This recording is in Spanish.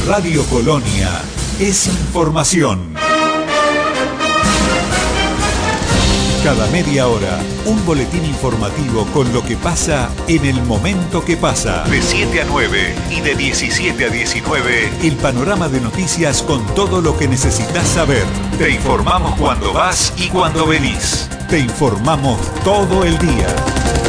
Radio Colonia es información. Cada media hora, un boletín informativo con lo que pasa en el momento que pasa. De 7 a 9 y de 17 a 19, el panorama de noticias con todo lo que necesitas saber. Te informamos cuando vas y cuando venís. Te informamos todo el día.